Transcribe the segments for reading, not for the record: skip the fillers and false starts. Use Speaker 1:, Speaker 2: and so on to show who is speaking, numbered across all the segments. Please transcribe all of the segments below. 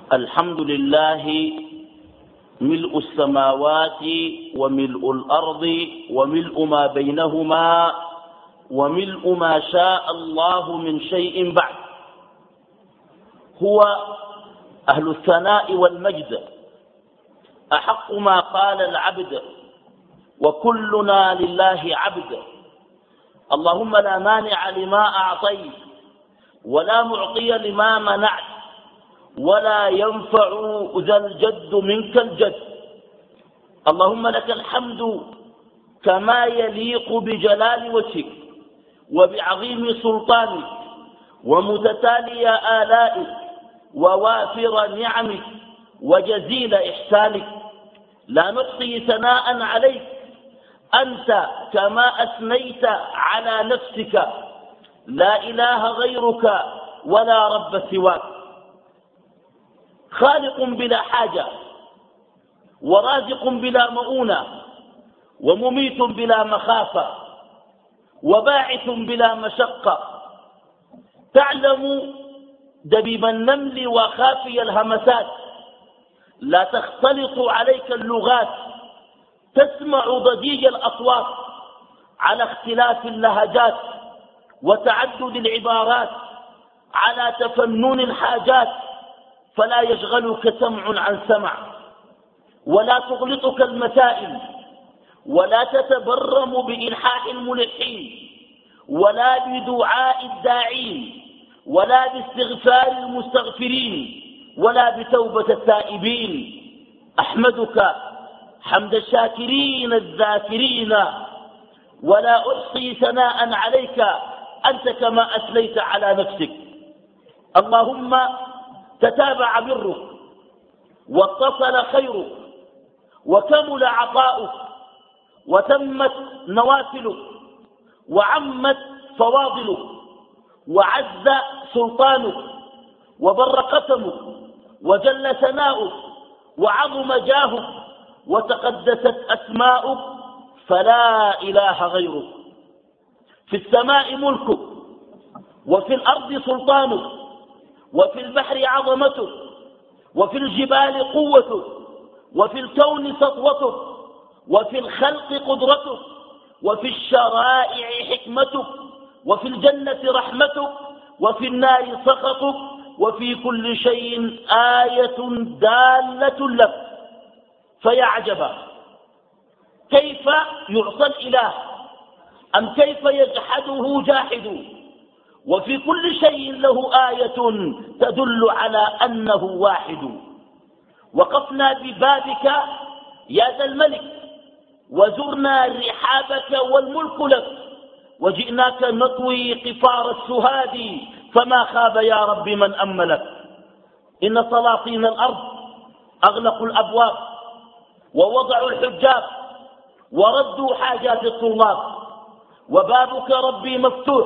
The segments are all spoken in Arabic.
Speaker 1: الحمد لله ملء السماوات وملء الأرض وملء ما بينهما وملء ما شاء الله من شيء بعد. هو أهل الثناء والمجد، أحق ما قال العبد وكلنا لله عبد. اللهم لا مانع لما أعطيت ولا معطي لما منعت ولا ينفع ذا الجد منك الجد. اللهم لك الحمد كما يليق بجلال وجهك وبعظيم سلطانك ومتتالي آلائك ووافر نعمك وجزيل إحسانك. لا نحصي ثناء عليك أنت كما أثنيت على نفسك. لا إله غيرك ولا رب سواك، خالق بلا حاجة ورازق بلا مؤونة ومميت بلا مخافة وباعث بلا مشقة. تعلم دبيب النمل وخافي الهمسات، لا تختلط عليك اللغات، تسمع ضجيج الأصوات على اختلاف اللهجات وتعدد العبارات، على تفنن الحاجات، فلا يشغلك سمع عن سمع ولا تغلطك المسائل ولا تتبرم بإلحاح الملحين ولا بدعاء الداعين ولا باستغفار المستغفرين ولا بتوبة التائبين. أحمدك حمد الشاكرين الذاكرين، ولا أحصي ثناء عليك أنت كما أثنيت على نفسك. اللهم تتابع برك واتصل خيرك وكمل عطاؤك وتمت نوافلك وعمت فواضلك وعز سلطانك وبر قسمك وجل ثناؤك وعظم جاهك وتقدست أسماؤك، فلا إله غيرك. في السماء ملكك وفي الأرض سلطانك وفي البحر عظمتك وفي الجبال قوتك وفي الكون سطوتك وفي الخلق قدرتك وفي الشرائع حكمتك وفي الجنة رحمتك وفي النار سخطك وفي كل شيء آية دالة لك. فيا عجبا كيف يعصى الإله أم كيف يجحده جاحد، وفي كل شيء له آية تدل على أنه واحد. وقفنا ببابك يا ذا الملك وزرنا رحابك والملك لك، وجئناك نطوي قفار السهاد فما خاب يا رب من أملك. إن سلاطين الأرض أغلقوا الأبواب ووضعوا الحجاب وردوا حاجات الطلاب، وبابك ربي مفتوح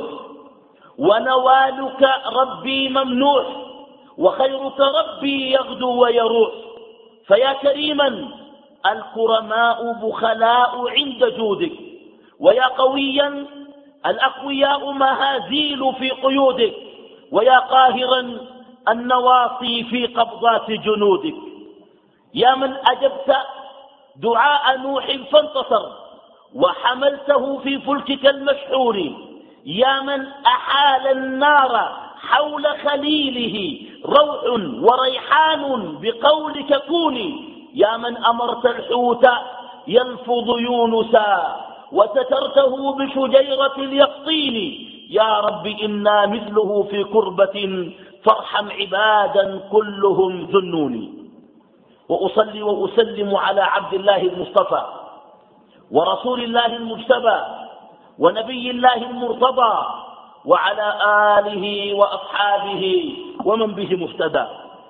Speaker 1: ونوالك ربي ممنوح، وخيرك ربي يغدو ويروح. فيا كريما الكرماء بخلاء عند جودك، ويا قويا الأقوياء مهازيل في قيودك، ويا قاهرا النواصي في قبضات جنودك. يا من أجبت دعاء نوح فانتصر وحملته في فلكك المشحون، يا من أحال النار حول خليله روح وريحان بقولك كوني، يا من أمرت الحوت يلفظ يونسا وسترته بشجيرة اليقطين. يا رب إنا مثله في كربة فارحم عبادا كلهم ذنوني. وأصلي وأسلم على عبد الله المصطفى ورسول الله المجتبى ونبي الله المرتضى وعلى آله وأصحابه ومن به مهتدى.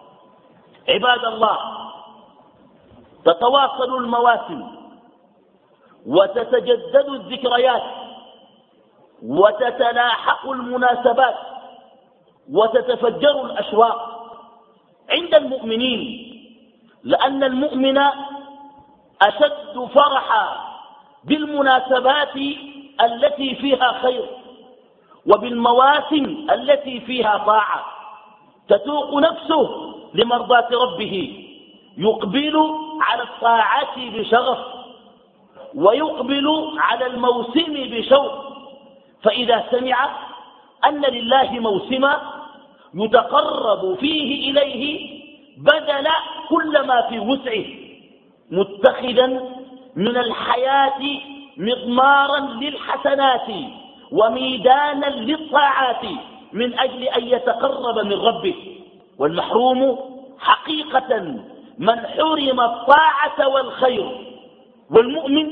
Speaker 1: عباد الله، تتواصل المواسم وتتجدد الذكريات وتتلاحق المناسبات وتتفجر الأشواق عند المؤمنين، لأن المؤمن أشد فرحا بالمناسبات التي فيها خير وبالمواسم التي فيها طاعة. تتوق نفسه لمرضاة ربه يقبل على الطاعة بشغف ويقبل على الموسم بشوق. فإذا سمع أن لله موسما يتقرب فيه إليه بذل كل ما في وسعه متخذا من الحياة مضمارا للحسنات وميدانا للطاعات من أجل أن يتقرب من ربه. والمحروم حقيقة من حرم الطاعة والخير. والمؤمن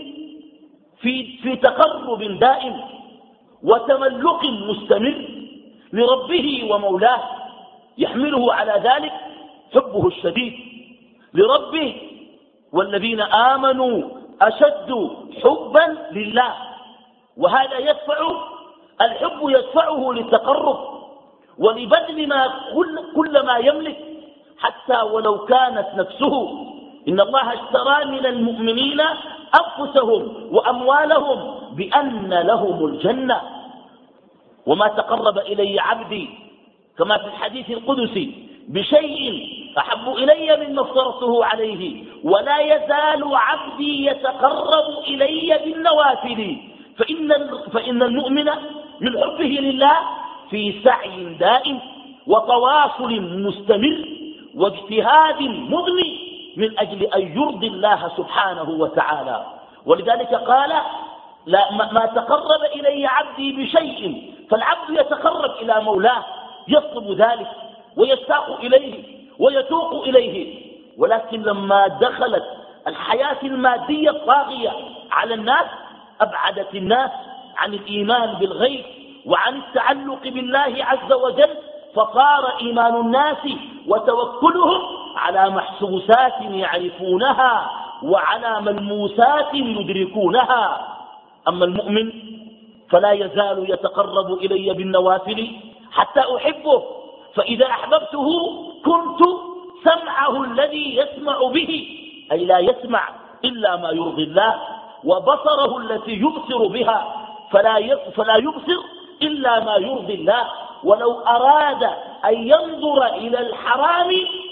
Speaker 1: في تقرب دائم وتملق مستمر لربه ومولاه، يحمله على ذلك حبه الشديد لربه، والذين آمنوا أشد حبا لله. وهذا الحب يدفعه للتقرب ولبذل كل ما يملك حتى ولو كانت نفسه. إن الله اشترى من المؤمنين أنفسهم وأموالهم بأن لهم الجنة. وما تقرب إلي عبدي كما في الحديث القدسي بشيء أحب إلي مما افترضته عليه ولا يزال عبدي يتقرب إلي بالنوافل. فإن المؤمن من حبه لله في سعي دائم وتواصل مستمر واجتهاد مضني من أجل أن يرضي الله سبحانه وتعالى. ولذلك قال ما تقرب إلي عبدي بشيء. فالعبد يتقرب إلى مولاه يطلب ذلك ويشتاق إليه ويتوق إليه. ولكن لما دخلت الحياة المادية الطاغية على الناس أبعدت الناس عن الإيمان بالغيب وعن التعلق بالله عز وجل، فصار إيمان الناس وتوكلهم على محسوسات يعرفونها وعلى ملموسات يدركونها. أما المؤمن فلا يزال يتقرب إلي بالنوافل حتى أحبه، فإذا أحببته كنت سمعه الذي يسمع به، أي لا يسمع إلا ما يرضي الله، وبصره التي يبصر بها فلا يبصر إلا ما يرضي الله. ولو أراد أن ينظر إلى الحرام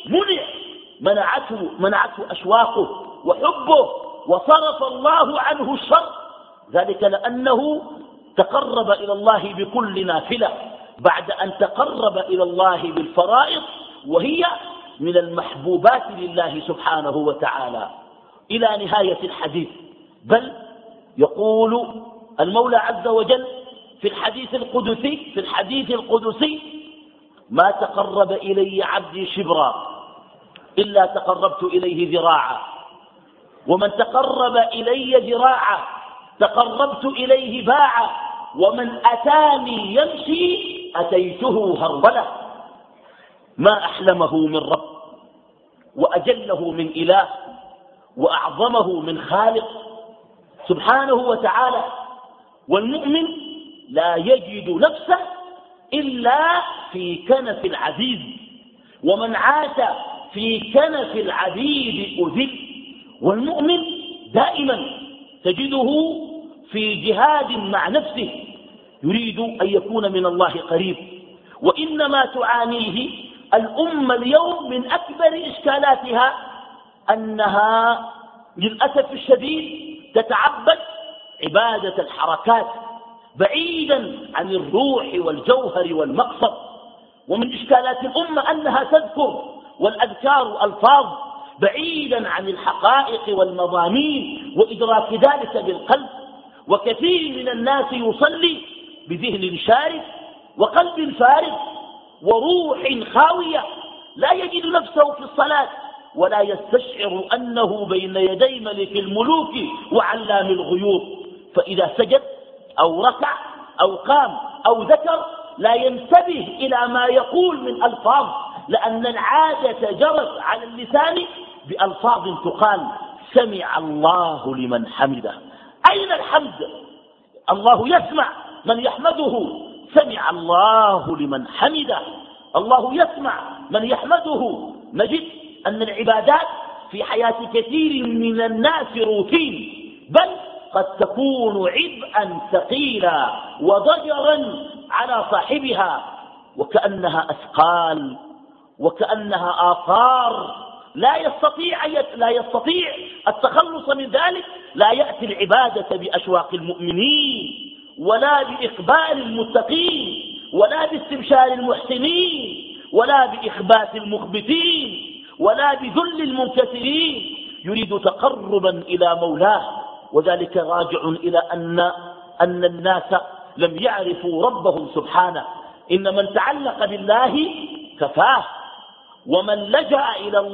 Speaker 1: منعته أشواقه وحبه وصرف الله عنه الشر، ذلك لأنه تقرب إلى الله بكل نافلة بعد أن تقرب إلى الله بالفرائض، وهي من المحبوبات لله سبحانه وتعالى. إلى نهاية الحديث، بل يقول المولى عز وجل في الحديث القدسي ما تقرب إلي عبدي شبرا إلا تقربت إليه ذراعا، ومن تقرب إلي ذراعا تقربت إليه باعا، ومن أتاني يمشي أتيته هرولة. ما أحلمه من رب وأجله من إله وأعظمه من خالق سبحانه وتعالى. والمؤمن لا يجد نفسه إلا في كنف العزيز، ومن عاش في كنف العبيد أذل. والمؤمن دائما تجده في جهاد مع نفسه يريد أن يكون من الله قريب. وإنما تعانيه الأمة اليوم من أكبر إشكالاتها أنها للأسف الشديد تتعبد عبادة الحركات بعيدا عن الروح والجوهر والمقصد. ومن إشكالات الأمة أنها تذكر والأذكار ألفاظ بعيدا عن الحقائق والمضامين وإدراك ذلك بالقلب. وكثير من الناس يصلي بذهن شارد وقلب فارغ وروح خاوية، لا يجد نفسه في الصلاة ولا يستشعر أنه بين يدي ملك الملوك وعلام الغيوب. فإذا سجد أو ركع أو قام أو ذكر لا ينتبه إلى ما يقول من ألفاظ، لأن العادة جرت على اللسان بألفاظ تقال سمع الله لمن حمده. أين الحمد؟ الله يسمع من يحمده، سمع الله لمن حمده، الله يسمع من يحمده. نجد أن العبادات في حياة كثير من الناس روتين، بل قد تكون عبئا ثقيلا وضجرا على صاحبها وكأنها أثقال وكأنها آثار لا يستطيع التخلص من ذلك. لا يأتي العبادة بأشواق المؤمنين ولا بإقبال المتقين ولا باستبشار المحسنين ولا بإخبات المخبتين ولا بذل المنكسرين، يريد تقربا إلى مولاه. وذلك راجع إلى أن الناس لم يعرفوا ربهم سبحانه. إن من تعلق بالله كفاه، ومن لجأ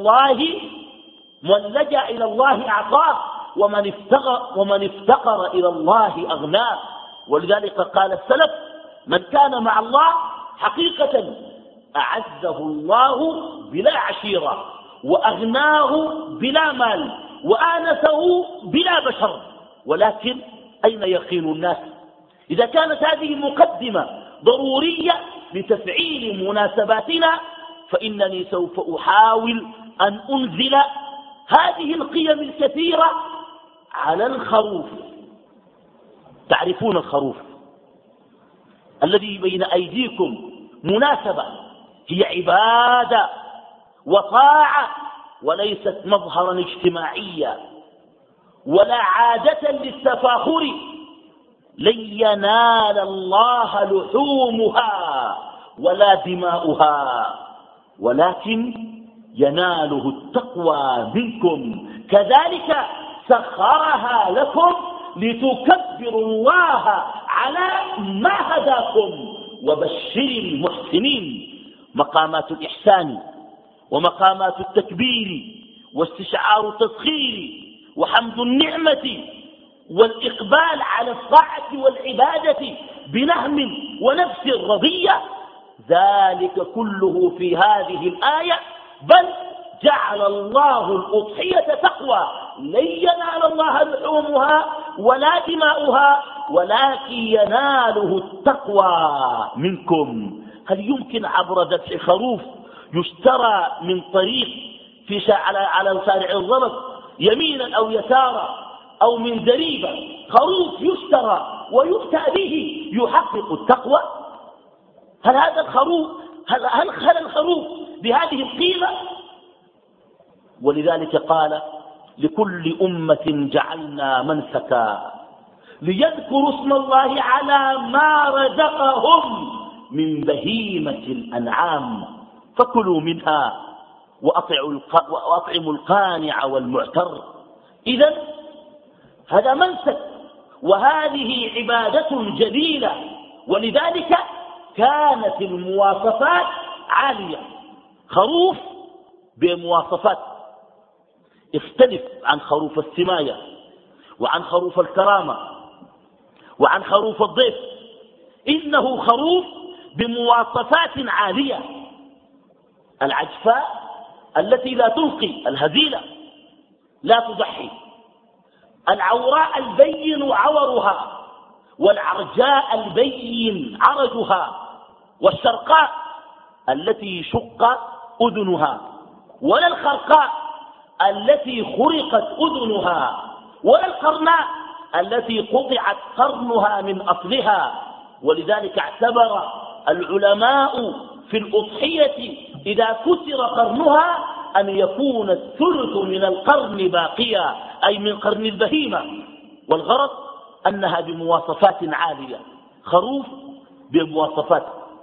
Speaker 1: إلى الله أعطاه، ومن افتقر إلى الله أغناه. ولذلك قال السلف: من كان مع الله حقيقة أعزه الله بلا عشيرة، وأغناه بلا مال، وآنسه بلا بشر. ولكن أين يقين الناس؟ إذا كانت هذه المقدمة ضرورية لتفعيل مناسباتنا، فإنني سوف أحاول أن أنزل هذه القيم الكثيرة على الخروف. تعرفون الخروف الذي بين أيديكم مناسبة، هي عبادة وطاعة، وليست مظهرا اجتماعيا ولا عادة للتفاخر. لن ينال الله لحومها ولا دماؤها، ولكن يناله التقوى منكم. كذلك سخرها لكم لتكبروا الله على ما هداكم وبشر المحسنين. مقامات الإحسان ومقامات التكبير واستشعار التسخير وحمد النعمة والإقبال على الطاعة والعبادة بنهم ونفس رضية، ذلك كله في هذه الآية. بل جعل الله الأضحية تقوى، لن ينال الله لحومها ولا دماؤها ولكن يناله التقوى منكم. هل يمكن عبر ذبح خروف يشترى من طريق على شارع الضرب يمينا أو يسارا، أو من زريبة خروف يشترى ويؤتى به يحقق التقوى؟ هل هذا الخروف هل الخروف بهذه القيمة؟ ولذلك قال: لكل أمة جعلنا منسكا ليذكروا اسم الله على ما رزقهم من بهيمة الأنعام فكلوا منها وأطعموا القانع والمعتر. إذن هذا منسك، وهذه عبادة جليلة، ولذلك كانت المواصفات عالية. خروف بمواصفات يختلف عن خروف السماية وعن خروف الكرامة وعن خروف الضيف. إنه خروف بمواصفات عالية: العجفاء التي لا تلقي، الهزيلة لا تضحي، العوراء البين عورها، والعرجاء البين عرجها، والشرقاء التي شق أذنها، ولا الخرقاء التي خرقت أذنها، ولا القرناء التي قطعت قرنها من أصلها. ولذلك اعتبر العلماء في الأضحية إذا كسر قرنها أن يكون الثلث من القرن باقيا، أي من قرن البهيمة. والغرض أنها بمواصفات عالية. خروف بمواصفات،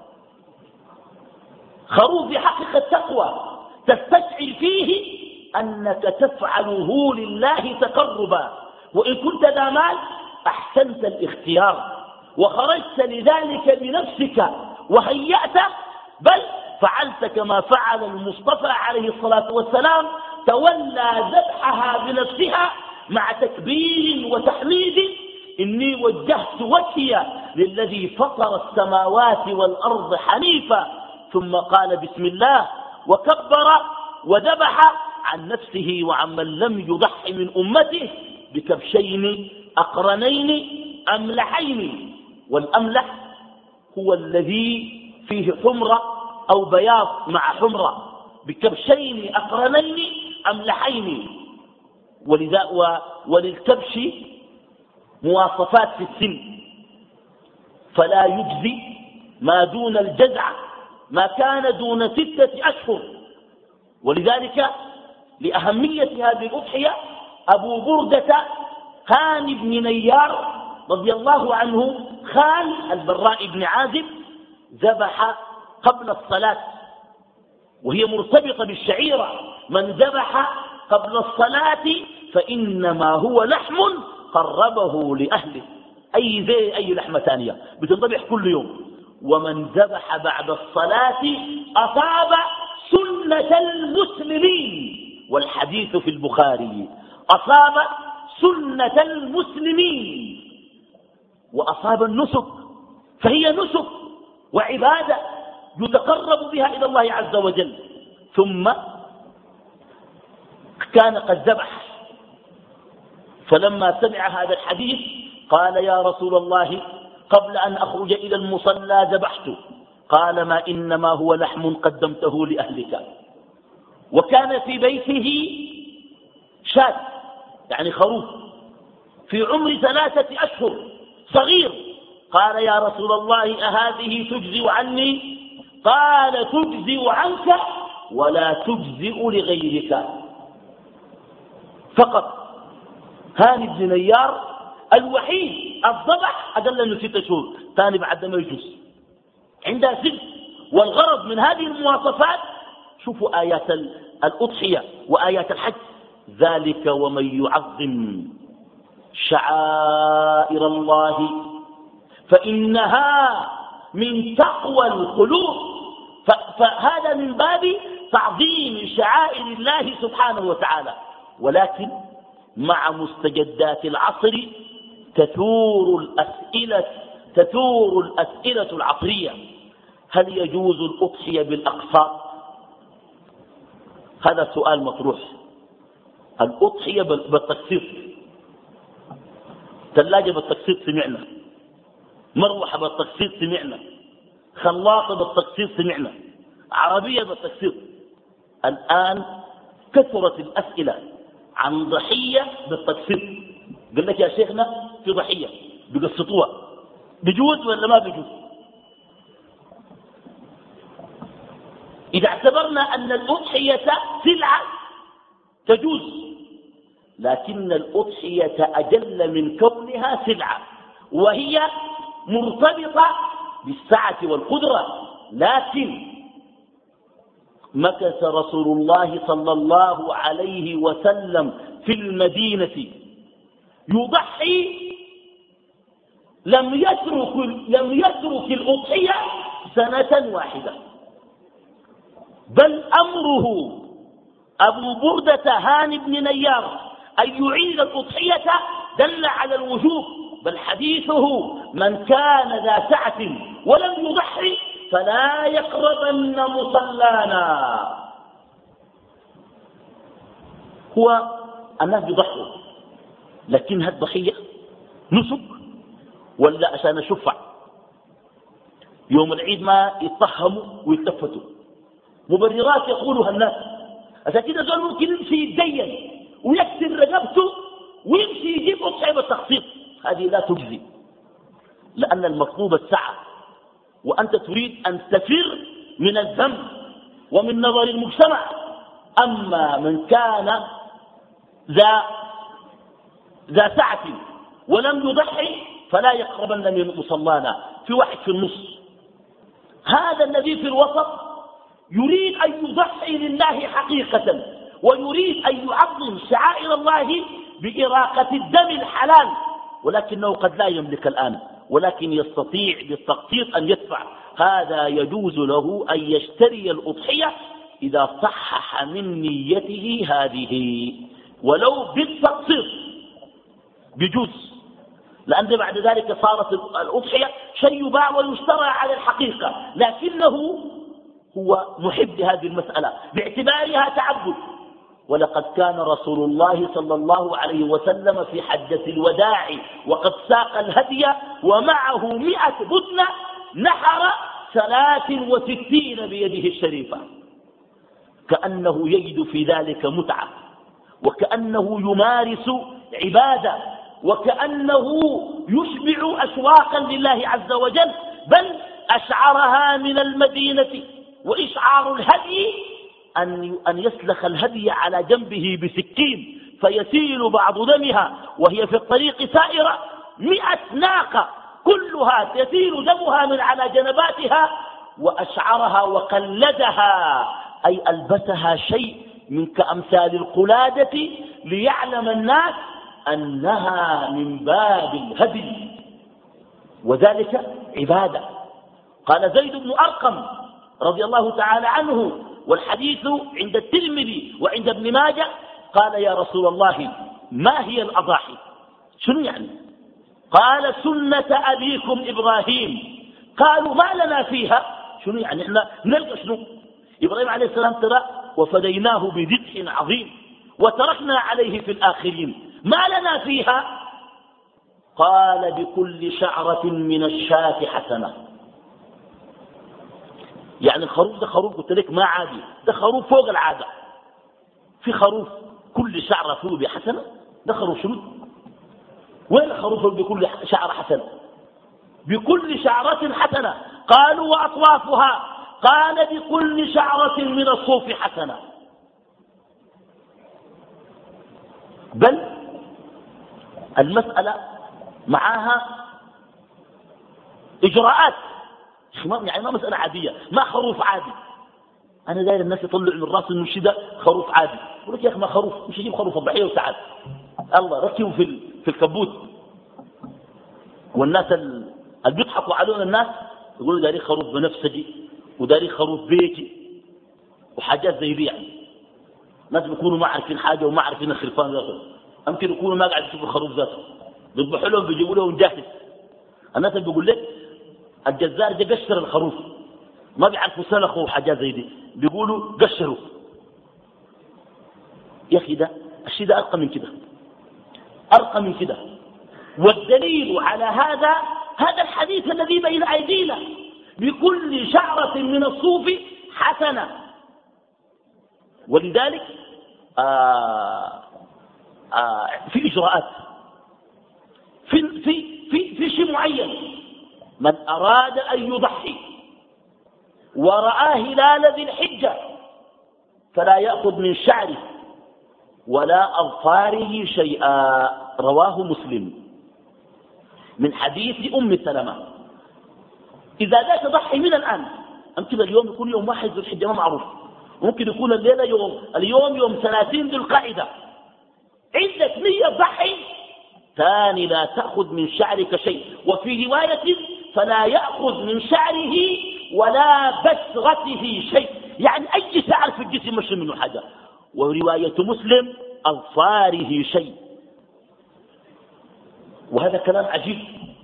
Speaker 1: خروف بحقيقة التقوى تستشعر فيه أنك تفعله لله تقربا، وإن كنت ذا مال أحسنت الاختيار وخرجت لذلك بنفسك وهيأت، بل فعلت كما فعل المصطفى عليه الصلاة والسلام، تولى ذبحها بنفسها مع تكبير وتحميد: إني وجهت وجهي للذي فطر السماوات والأرض حنيفا، ثم قال بسم الله وكبر وذبح عن نفسه وعن من لم يضح من أمته بكبشين أقرنين أملحين. والأملح هو الذي فيه حمرة أو بياض مع حمرة، بكبشين أقرنين أملحين. وللكبش مواصفات في السن، فلا يجزي ما دون الجزع ما كان دون 6 أشهر. ولذلك لأهمية هذه الأضحية أبو بردة خان بن نيار رضي الله عنه خان البراء بن عازب ذبح قبل الصلاة، وهي مرتبطة بالشعيرة. من ذبح قبل الصلاة فإنما هو لحم قربه لأهله، أي لحمة ثانية بتنذبح كل يوم. ومن ذبح بعد الصلاة أصاب سنة المسلمين، والحديث في البخاري، أصاب سنة المسلمين وأصاب النسك، فهي نسك وعبادة يتقرب بها إلى الله عز وجل. ثم كان قد ذبح، فلما سمع هذا الحديث قال يا رسول الله قبل أن أخرج إلى المصلى ذبحت. قال ما إنما هو لحم قدمته لأهلك. وكان في بيته شاة يعني خروف في عمر 3 أشهر صغير. قال يا رسول الله أهذه تجزئ عني؟ قال تجزئ عنك ولا تجزئ لغيرك. فقط هاني بن نيار الوحيد الضبح أقل من 6 شهور، ثاني بعد ما يجوز عندها سن. والغرض من هذه المواصفات، شوفوا آيات الأضحية وآيات الحج، ذلك ومن يعظم شعائر الله فإنها من تقوى القلوب. فهذا من باب تعظيم شعائر الله سبحانه وتعالى. ولكن مع مستجدات العصر تثور الأسئلة العصرية. هل يجوز الأضحية بالأقساط؟ هذا سؤال مطروح. الأضحية بالتقسيط، ثلاجة بالتقسيط سمعنا، مروحة بالتقسيط سمعنا، خلاطة بالتقسيط سمعنا، عربية بالتقسيط. الآن كثرت الأسئلة عن ضحية بالتقسيط. قال لك يا شيخنا في ضحية بقسطوها، بجوز ولا ما بجوز؟ إذا اعتبرنا أن الأضحية سلعة تجوز، لكن الأضحية أجل من كونها سلعة، وهي مرتبطة بالسعة والقدرة. لكن مكث رسول الله صلى الله عليه وسلم في المدينة يضحي، لم يترك الأضحية 1 واحدة، بل أمره أبو بردة هاني بن نيار أن يعيد الأضحية دل على الوجوب. بل حديثه من كان ذا سعة ولم يضحي فلا يقربن مصلانا. هو الناس يضحوا، لكنها الضحية نسك ولا عشان الشفع؟ يوم العيد ما يتطهموا ويتلفتوا، مبررات يقولها الناس. عشان كده زول ممكن يمشي يتدين ويكسر رقبته ويمشي يجيب أضحية بالتخصيص، هذه لا تجزي، لأن المطلوب السعة، وأنت تريد أن تفر من الذنب ومن نظر المجتمع. أما من كان ذا سعة ولم يضحي فلا يقربن من مصلانا. في واحد في النص، هذا الذي في الوسط يريد أن يضحي لله حقيقة، ويريد أن يعظم شعائر الله بإراقة الدم الحلال، ولكنه قد لا يملك الآن، ولكن يستطيع بالتقسيط أن يدفع. هذا يجوز له أن يشتري الأضحية إذا صحح من نيته هذه، ولو بالتقسيط بجوز، لأن بعد ذلك صارت الأضحية شيء يباع ويشترى على الحقيقة، لكنه هو محب لهذه المسألة باعتبارها تعبد. ولقد كان رسول الله صلى الله عليه وسلم في حجة الوداع وقد ساق الهدي ومعه 100 بدنة، نحر 63 بيده الشريفة، كأنه يجد في ذلك متعة، وكأنه يمارس عبادة، وكأنه يشبع أشواقا لله عز وجل، بل أشعرها من المدينة وإشعار الهدي أن يسلخ الهدي على جنبه بسكين فيسيل بعض دمها وهي في الطريق سائرة 100 ناقة كلها يسيل دمها من على جنباتها، وأشعرها وقلدها أي ألبسها شيء من كأمثال القلادة ليعلم الناس أنها من باب الهدي، وذلك عبادة. قال زيد بن أرقم رضي الله تعالى عنه، والحديث عند الترمذي وعند ابن ماجه، قال يا رسول الله ما هي الأضاحي؟ شنو يعني؟ قال سنة أبيكم إبراهيم. قالوا ما لنا فيها؟ شنو يعني احنا نلقى شنو؟ إبراهيم عليه السلام ترى وفديناه بذبح عظيم وتركنا عليه في الآخرين، ما لنا فيها؟ قال بكل شعرة من الشاة حسنة. يعني الخروف ده خروف قلت لك ما عادي، ده خروف فوق العادة. في خروف كل شعرة فيه بحسنة، ده خروف شنو؟ وين الخروف بكل شعرة حسنة؟ بكل شعرة حسنة. قالوا وأطوافها؟ قال بكل شعرة من الصوف حسنة. بل المسألة معاها إجراءات، يعني ما مسألة عادية، ما خروف عادي. أنا داير الناس يطلعوا من رأس إنه شده خروف عادي، يقول لك يا أخي ما خروف، مش يجيب خروف الضحية وسعد الله ركبوا في الكبوت. والناس اللي بيضحكوا علينا الناس يقولوا داري خروف بنفسجي وداري خروف بيتي وحاجات زي دي. يعني ناس بيكونوا ما عارفين حاجة وما عارفين الخرفان ذاته، يمكن يكونوا ما قاعد يشوفوا الخروف ذاته، بيذبحوا لهم بيجيبوا لهم جاهز. الناس اللي بيقول لك الجزار جا قشر الخروف، ما بيعرفوا سلخوا وحاجات زي دي، بيقولوا قشروا. يا أخي ده الشيء ده أرقى من كده، أرقى من كده. والدليل على هذا الحديث الذي بين أيدينا، بكل شعرة من الصوف حسنة. ولذلك في إجراءات في شيء معين. من أراد أن يضحي ورأى هلال ذي الحجة فلا يأخذ من شعره ولا أظفاره شيئا، رواه مسلم من حديث أم سلمة. إذا ذاك تضحي من الآن، أمكن اليوم يكون يوم 1 ذي الحجة ما معروف، ممكن يكون الليلة اليوم يوم 30 ذي القعدة، عندك نية ضحي ثاني لا تأخذ من شعرك شيء. وفي رواية فلا يأخذ من شعره ولا بشرته شيء، يعني أي شعر في الجسم مش منه حاجة. ورواية مسلم أظفاره شيء. وهذا كلام عجيب.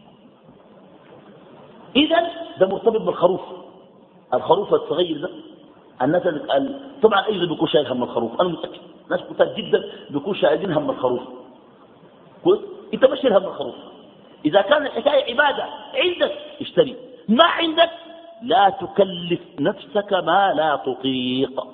Speaker 1: إذن ده مرتبط بالخروف. الخروف الصغير ده الناس طبعا أي بيكون شايل هم الخروف، أنا متأكد ناس كتار جدا بيكون شايلين هم الخروف. انت مش شايل هم الخروف. إذا كان الحكاية عبادة عندك اشتري، ما عندك لا تكلف نفسك ما لا تطيق.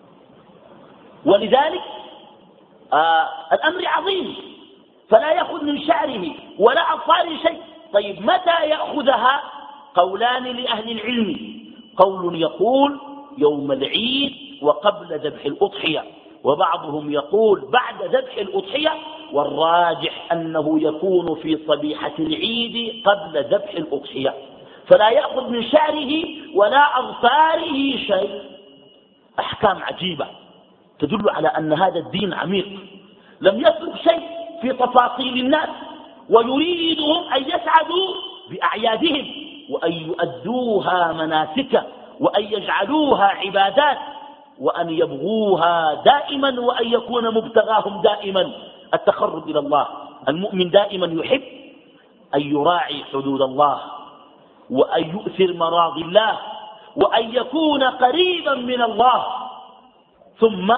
Speaker 1: ولذلك الأمر عظيم. فلا يأخذ من شعره ولا أظفاره شيء. طيب متى يأخذها؟ قولان لأهل العلم. قول يقول يوم العيد وقبل ذبح الأضحية، وبعضهم يقول بعد ذبح الأضحية، والراجح أنه يكون في صبيحة العيد قبل ذبح الأضحية. فلا يأخذ من شعره ولا أظفاره شيء. أحكام عجيبة تدل على أن هذا الدين عميق، لم يترك شيء في تفاصيل الناس، ويريدهم أن يسعدوا بأعيادهم وأن يؤدوها مناسك وأن يجعلوها عبادات وأن يبغوها دائما وأن يكون مبتغاهم دائما التقرب إلى الله. المؤمن دائما يحب أن يراعي حدود الله وأن يؤثر مراضي الله وأن يكون قريبا من الله. ثم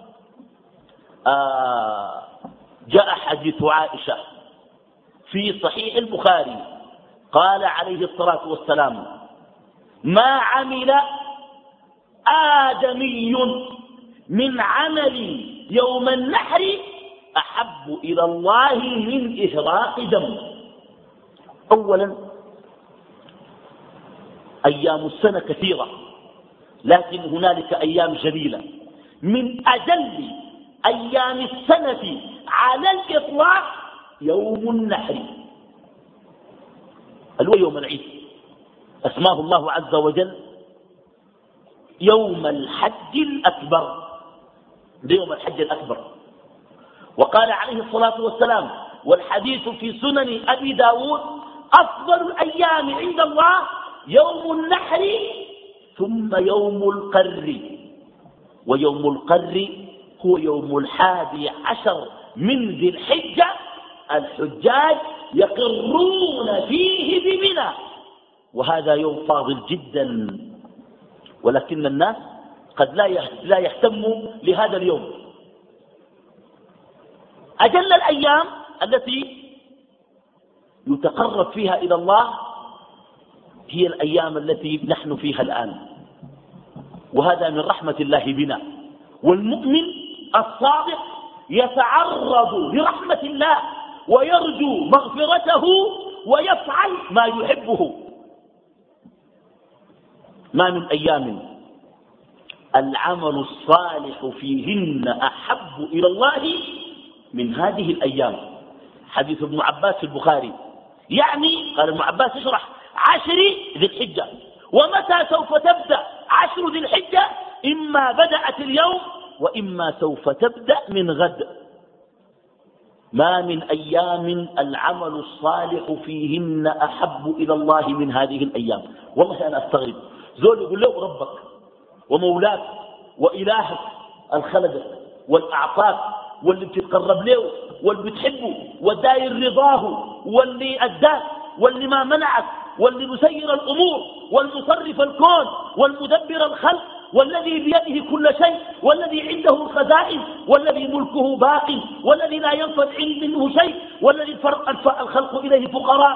Speaker 1: جاء حديث عائشة في صحيح البخاري، قال عليه الصلاة والسلام: ما عمل آدمي من عمل يوم النحر أحب إلى الله من إهراق دم. أولا أيام السنة كثيرة، لكن هنالك أيام جليلة من أجل أيام السنة على الإطلاق يوم النحر، هو يوم العيد، أسماه الله عز وجل يوم الحج الأكبر، ده يوم الحج الأكبر. وقال عليه الصلاة والسلام، والحديث في سنن أبي داود: أفضل الأيام عند الله يوم النحر ثم يوم القر، ويوم القر هو يوم 11 من ذي الحجة، الحجاج يقرون فيه بمنى، وهذا يوم فاضل جدا، ولكن الناس قد لا يهتموا لهذا اليوم. أجل الأيام التي يتقرب فيها إلى الله هي الأيام التي نحن فيها الآن، وهذا من رحمة الله بنا. والمؤمن الصادق يتعرض لرحمة الله ويرجو مغفرته ويفعل ما يحبه. ما من أيام العمل الصالح فيهن أحب إلى الله من هذه الأيام. حديث ابن عباس في البخاري، يعني قال ابن عباس اشرح 10 ذي الحجة، ومتى سوف تبدأ 10 ذي الحجة؟ إما بدأت اليوم وإما سوف تبدأ من غد. ما من أيام العمل الصالح فيهن أحب إلى الله من هذه الأيام. والله أنا أستغرب، زول يقول له ربك ومولاك وإلهك الخلق والأعطاك واللي بتتقرب له واللي بتحبه والداير رضاه واللي أداك واللي ما منعك واللي مسير الأمور والمصرف الكون والمدبر الخلق والذي بيده كل شيء والذي عنده الخزائن والذي ملكه باق والذي لا ينفد منه شيء والذي الخلق إليه فقراء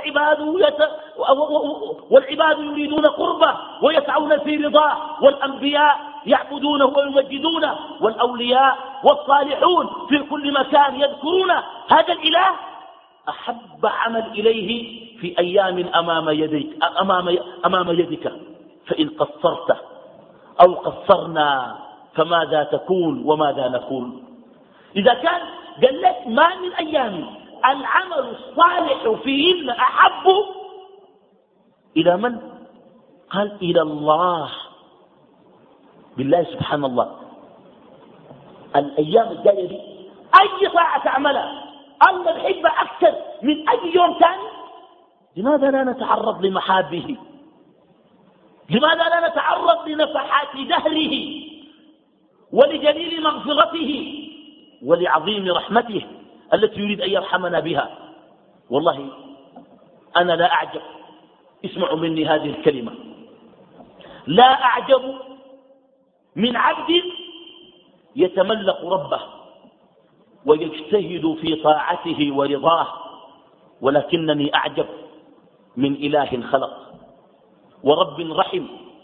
Speaker 1: والعباد يريدون قربه ويسعون في رضاه، والأنبياء يعبدونه ويمجدونه، والأولياء والصالحون في كل مكان يذكرونه. هذا الإله أحب عمل إليه في أيام أمام يدك، فإن قصرت أو قصرنا فماذا تكون وماذا نكون؟ إذا كان قال لك ما من أيام العمل الصالح فيهن أحب إلى من؟ قال إلى الله. بالله سبحان الله، الأيام الجاية دي أي طاعة تعملها الله يحبها أكثر من أي يوم ثاني. لماذا لا نتعرض لمحابه؟ لماذا لا نتعرض لنفحات دهره ولجليل مغفرته ولعظيم رحمته التي يريد أن يرحمنا بها؟ والله أنا لا أعجب، اسمعوا مني هذه الكلمة، لا أعجب من عبد يتملق ربه ويجتهد في طاعته ورضاه، ولكنني أعجب من إله خلق ورب رحم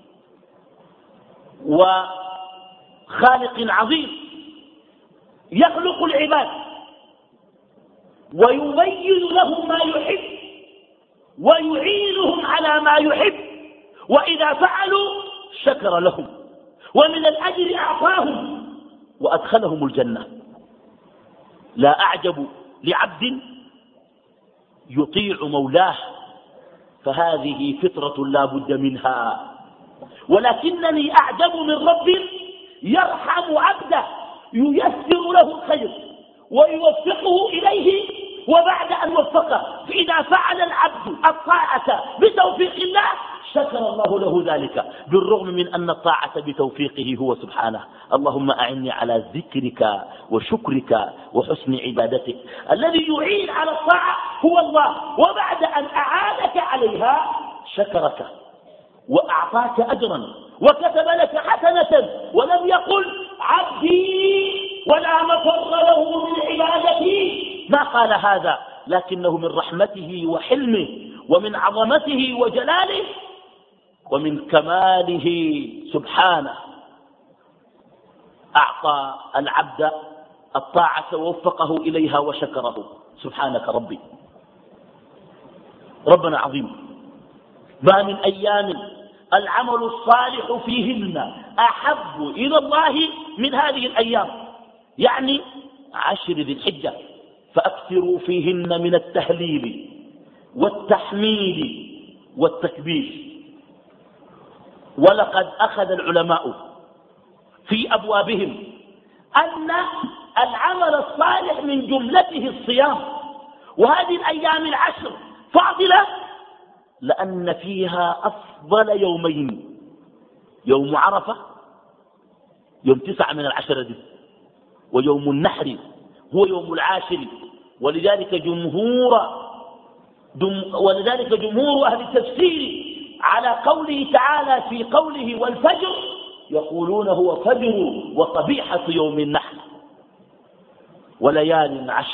Speaker 1: وخالق عظيم يخلق العباد ويبين لهم ما يحب ويعينهم على ما يحب، وإذا فعلوا شكر لهم ومن الأجر أعطاهم وأدخلهم الجنة. لا أعجب لعبد يطيع مولاه، فهذه فطرة لا بد منها، ولكنني أعجب من رب يرحم عبده ييسر له الخير ويوفقه إليه، وبعد أن وفقه فإذا فعل العبد الطاعة بتوفيق الله شكر الله له ذلك، بالرغم من أن الطاعة بتوفيقه هو سبحانه. اللهم أعني على ذكرك وشكرك وحسن عبادتك. الذي يعين على الطاعة هو الله، وبعد أن أعانك عليها شكرك وأعطاك أجرا وكتب لك حسنة، ولم يقل عبدي ولا مفر له من عبادتي، ما قال هذا، لكنه من رحمته وحلمه ومن عظمته وجلاله ومن كماله سبحانه أعطى العبد الطاعة ووفقه إليها وشكره. سبحانك ربي، ربنا عظيم. ما من أيام العمل الصالح فيهن أحب إلى الله من هذه الأيام، يعني 10 ذي الحجة، فأكثروا فيهن من التهليل والتحميد والتكبير. ولقد أخذ العلماء في أبوابهم أن العمل الصالح من جملته الصيام، وهذه الأيام 10 فاضلة لأن فيها أفضل يومين، يوم عرفة يوم 9 من 10 دي، ويوم النحر هو يوم 10. ولذلك جمهور أهل التفسير على قوله تعالى في قوله والفجر يقولون هو فجر وصبيحة يوم النحر. وليال 10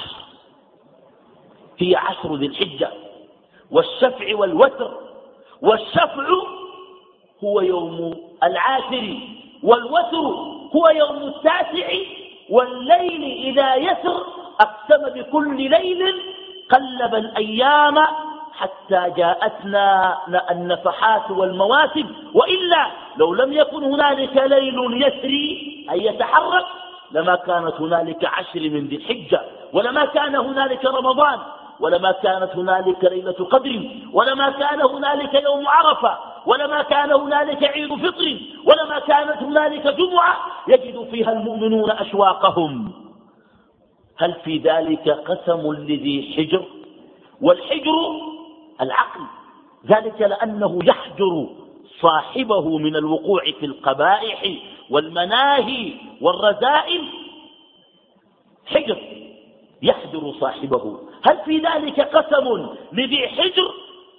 Speaker 1: هي 10 ذي الحجة، والشفع والوتر، والشفع هو يوم 10 والوتر هو يوم 9، والليل إذا يسر أقسم بكل ليل قلب الأيام حتى جاءتنا النفحات والمواسم، وإلا لو لم يكن هنالك ليل يسري أي يتحرك لما كانت هنالك 10 من ذي الحجة، ولما كان هنالك رمضان، ولما كانت هنالك ليلة قدر، ولما كان هنالك يوم عرفة، ولما كان هنالك عيد فطر، ولما كانت هنالك جمعة يجد فيها المؤمنون أشواقهم. هل في ذلك قسم لذي حجر؟ والحجر العقل، ذلك لأنه يحجر صاحبه من الوقوع في القبائح والمناهي والرذائل. حجر يحجر صاحبه. هل في ذلك قسم لذي حجر؟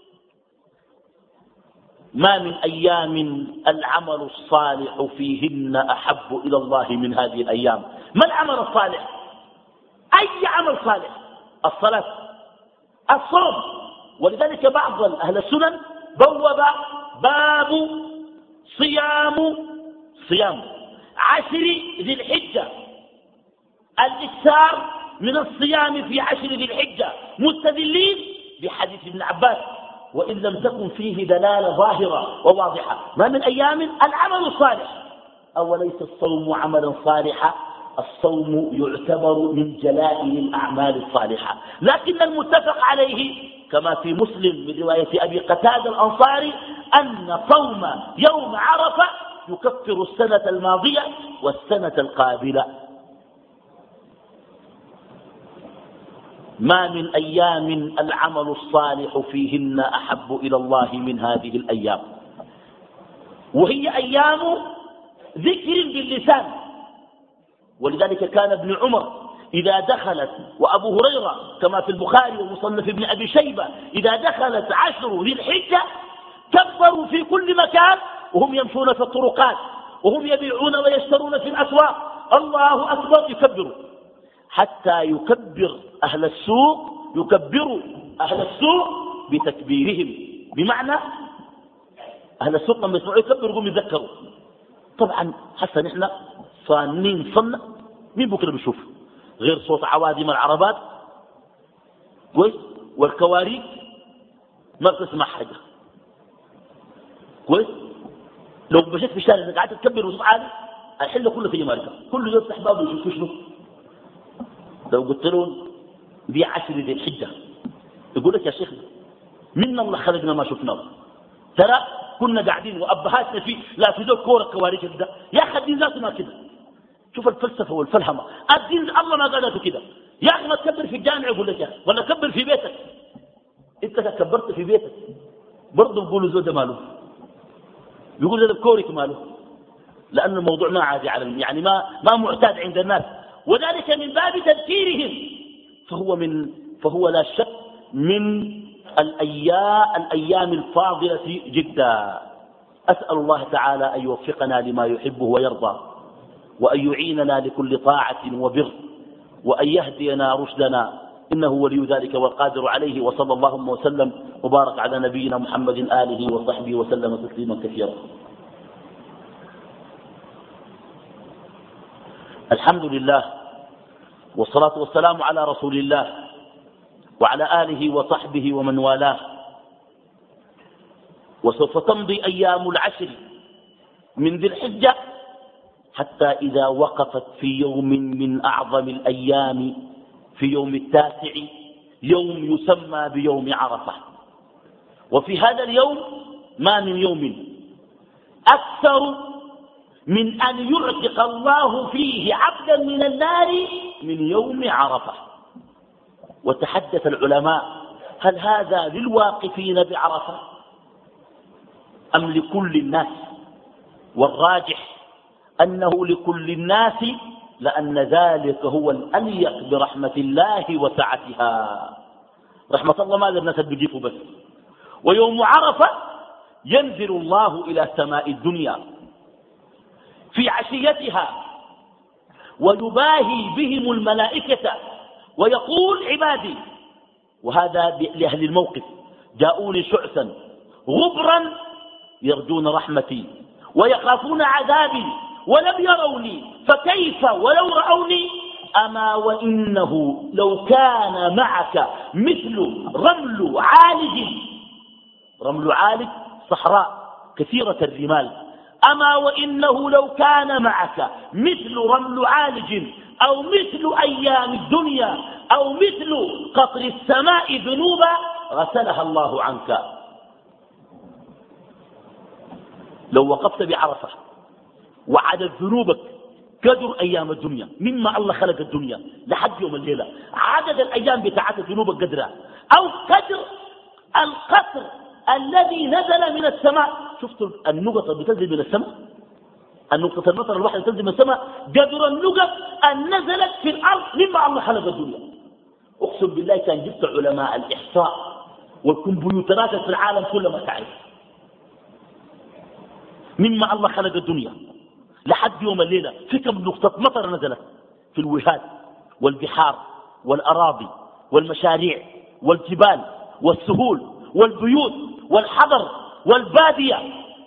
Speaker 1: ما من أيام العمل الصالح فيهن أحب إلى الله من هذه الأيام. ما العمل الصالح؟ أي عمل صالح؟ الصلاة، الصوم. ولذلك بعض أهل السنن بوب باب صيام 10 ذي الحجة، الإكثار من الصيام في 10 ذي الحجة، مستدلين بحديث ابن عباس وإن لم تكن فيه دلالة ظاهرة وواضحة. ما من أيام العمل الصالح. أوليس الصوم عملا صالحا؟ الصوم يعتبر من جلائل الأعمال الصالحة، لكن المتفق عليه كما في مسلم من رواية أبي قتادة الأنصاري أن صوم يوم عرفة يكفر السنة الماضية والسنة القابلة. ما من أيام العمل الصالح فيهن أحب إلى الله من هذه الأيام، وهي أيام ذكر باللسان. ولذلك كان ابن عمر إذا دخلت، وأبو هريرة كما في البخاري ومصنف ابن أبي شيبة، إذا دخلت 10 ذي الحجة كبروا في كل مكان وهم يمشون في الطرقات وهم يبيعون ويشترون في الأسواق، الله أكبر، يكبروا حتى يكبروا أهل السوق بتكبيرهم. بمعنى أهل السوق لما يسمعوا يكبروا هم يذكروا. طبعا حسن احنا صانين صنة، مين بكرة بيشوف غير صوت عوادم العربات كويس والكواريك، ما بتسمع حاجة كويس. لو مشيت في الشارع اذا قعدت تكبر وصوت عالي الحله كلها تيجي ماركه، كله يفتح بابه ويشوف شنو. لو قلت له دي 10 ذي الحجه يقول لك يا شيخ منا الله خلقنا ما شفناه، ترى كنا قاعدين وابهاتنا فيه لا في ذو كوره كوارث ده. يا اخي الدين ذاته ما كده، شوف الفلسفه والفلهمه، الدين الله ما قالته كده. يا اخي ما تكبر في الجامع يقول لك يا اخي، ولا كبر في بيتك. انت كبرت في بيتك برضه بيقولوا زود ماله، يقول زود كورك ماله، لان الموضوع ما عادي على يعني ما معتاد عند الناس، وذلك من باب تذكيرهم. فهو لا شك من الأيام الفاضلة جدا. أسأل الله تعالى أن يوفقنا لما يحبه ويرضى، وأن يعيننا لكل طاعة وبر، وأن يهدينا رشدنا، إنه ولي ذلك والقادر عليه. وصلى اللهم وسلم وبارك على نبينا محمد آله وصحبه وسلم تسليما كثيرا. الحمد لله والصلاة والسلام على رسول الله وعلى آله وصحبه ومن والاه. وسوف تمضي أيام العشر من ذي الحجة حتى إذا وقفت في يوم من أعظم الأيام، في يوم 9 يوم يسمى بيوم عرفة. وفي هذا اليوم ما من يوم أكثر من أن يعتق الله فيه عبدا من النار من يوم عرفة. وتحدث العلماء هل هذا للواقفين بعرفة أم لكل الناس؟ والراجح أنه لكل الناس، لأن ذلك هو الأليق برحمة الله وسعتها. رحمة الله ماذا الناس بيجيبوا بس. ويوم عرفة ينزل الله إلى سماء الدنيا في عشيتها ويباهي بهم الملائكة ويقول عبادي، وهذا لأهل الموقف، جاءوني شعثا غبرا يرجون رحمتي ويخافون عذابي ولم يروني فكيف ولو رأوني. أما وإنه لو كان معك مثل رمل عالج، رمل عالج صحراء كثيرة الرمال، أما وإنه لو كان معك مثل رمل عالج أو مثل أيام الدنيا أو مثل قطر السماء ذنوبا غسلها الله عنك. لو وقفت بعرفة وعدد ذنوبك قدر أيام الدنيا، مما الله خلق الدنيا لحد يوم الليلة، عدد الأيام بتاعت ذنوبك قدرها، أو قدر القطر الذي نزل من السماء. شفتوا النقطة بتنزل من السماء، النقطة المطر الواحدة تنزل من السماء قدر النقط أن نزلت في الأرض مما الله خلق الدنيا. أقسم بالله كان جبت علماء الإحصاء والكمبيوترات في العالم كل ما تعرف مما الله خلق الدنيا لحد يوم الليلة في كم نقطة مطر نزلت في الوهاد والبحار والأراضي والمشاريع والجبال والسهول والبيوت والحضر والبادية.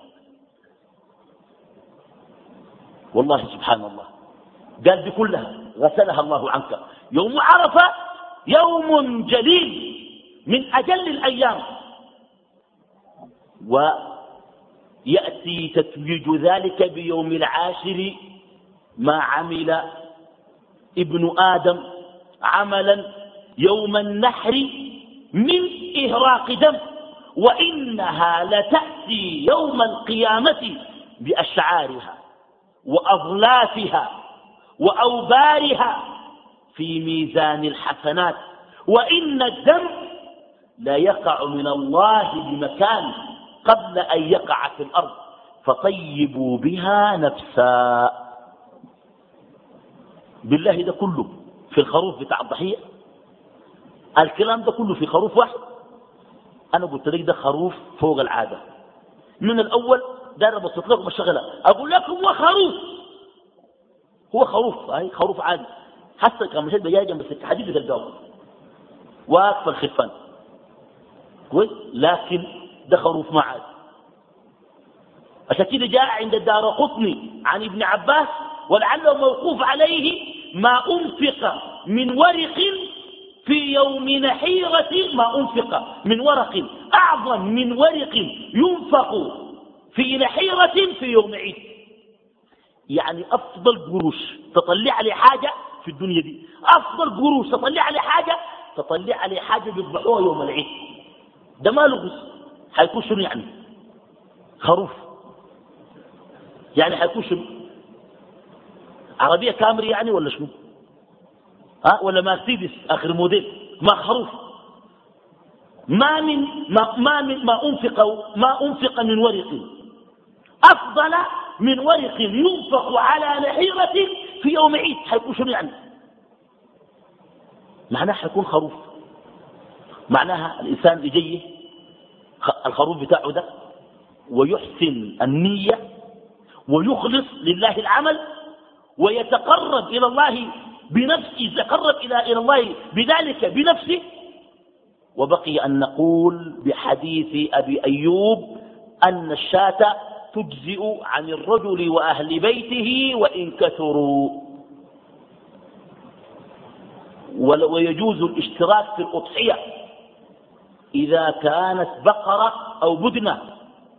Speaker 1: والله سبحان الله قال دي كلها غسلها الله عنك. يوم عرفة يوم جليل من أجل الأيام، ويأتي تتويج ذلك بيوم العاشر ما عمل ابن آدم عملا يوم النحر من إهراق دم، وإنها لتأتي يوم القيامة بأشعارها وأظلافها وأوبارها في ميزان الحسنات، وإن الدم لا يقع من الله بمكان قبل أن يقع في الأرض فطيبوا بها نفسا. بالله ده كله في الخروف بتاع الضحية، الكلام ده كله في خروف واحد. أنا قلت لك ده خروف فوق العادة من الأول، دار بسط لكم الشغلة أقول لكم هو خروف، هو خروف، هاي خروف عادي حتى كان مشهد دجاجة بس حديثة الجو واقف الخفان كويس، لكن ده خروف ما عادي. عشان كده جاء عند الدارقطني عن ابن عباس ولعله موقوف عليه ما أنفق من ورق في يوم نحيرة، ما أنفق من ورق أعظم من ورق ينفق في نحيرة في يوم عيد. يعني أفضل قروش تطلع عليه حاجة في الدنيا دي، أفضل قروش تطلع عليه حاجة، تطلع عليه حاجة بيذبحوها يوم العيد. ده ما لغز، حيكون شنو يعني؟ خروف يعني حيكون شنو؟ عربية كامري يعني ولا شنو؟ ولا مرسيدس آخر موديل؟ ما خروف. ما أنفق من ورق أفضل من ورق ينفق على نحيرة في يوم عيد، حيكون شنو يعني؟ معناها حيكون خروف، معناها الإنسان يجيه الخروف بتاعه ده ويحسن النية ويخلص لله العمل ويتقرب إلى الله بنفسه، يتقرب إلى الله بذلك بنفسه. وبقي أن نقول بحديث أبي أيوب أن الشاة تجزئ عن الرجل وأهل بيته وإن كثروا، ويجوز الاشتراك في الأضحية إذا كانت بقرة أو بدنة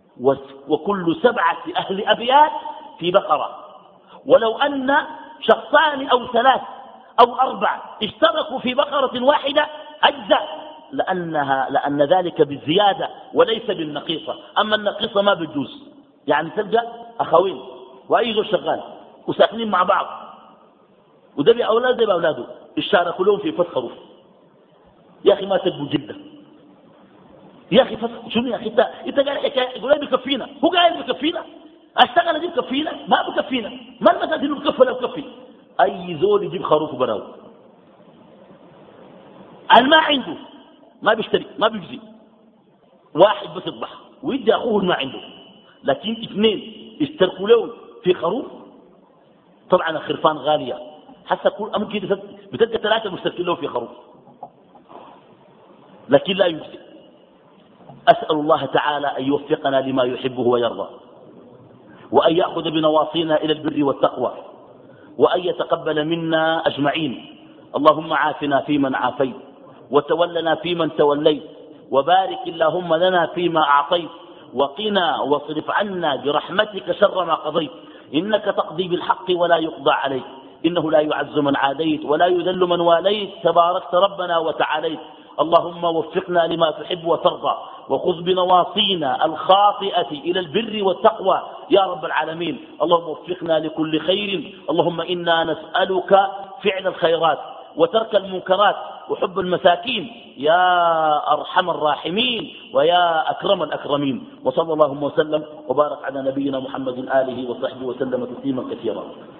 Speaker 1: وكل 7 أهل أبيات في بقرة. ولو أن شخصان أو 3 أو 4 اشتركوا في بقرة واحدة أجزأ، لأن ذلك بالزيادة وليس بالنقيصة. أما النقيصة ما بتجوز، يعني تلقى أخوين وأي زوج شغال وساكنين مع بعض، وده بأولاد ده بأولاده اشتركوا لهم في فتح خروف. يا أخي ما تجبوا جدا يا أخي، شنو يا أخي؟ أنت قال حكاية يقول لي بكفينا، هو قال بكفينا؟ أشتغل دي بكفينا؟ ما بكفينا، ما المسألة إنه بكفي ولا بكفي. أي زول يجيب خروف وبراو، ما عنده ما بيشتري ما بيجزي، واحد بس يطبح ويدي أخوه ما عنده، لكن 2 اشتركوا له في خروف. طبعا الخرفان غالية، حتى كل أمر كده بتلقى 3 مشتركين له في خروف، لكن لا يجزي. أسأل الله تعالى أن يوفقنا لما يحبه ويرضى، وأن يأخذ بنواصينا إلى البر والتقوى، وأن يتقبل منا أجمعين. اللهم عافنا فيمن عافيت، وتولنا فيمن توليت، وبارك اللهم لنا فيما أعطيت، وقنا واصرف عنا برحمتك شر ما قضيت. إنك تقضي بالحق ولا يقضى عليك، إنه لا يعز من عاديت ولا يذل من واليت، تباركت ربنا وتعاليت. اللهم وفقنا لما تحب وترضى، وخذ بنواصينا الخاطئة إلى البر والتقوى يا رب العالمين. اللهم وفقنا لكل خير. اللهم إنا نسألك فعل الخيرات وترك المنكرات وحب المساكين يا أرحم الراحمين ويا أكرم الأكرمين. وصلى الله وسلم وبارك على نبينا محمد آله وصحبه وسلم تسليما كثيرا.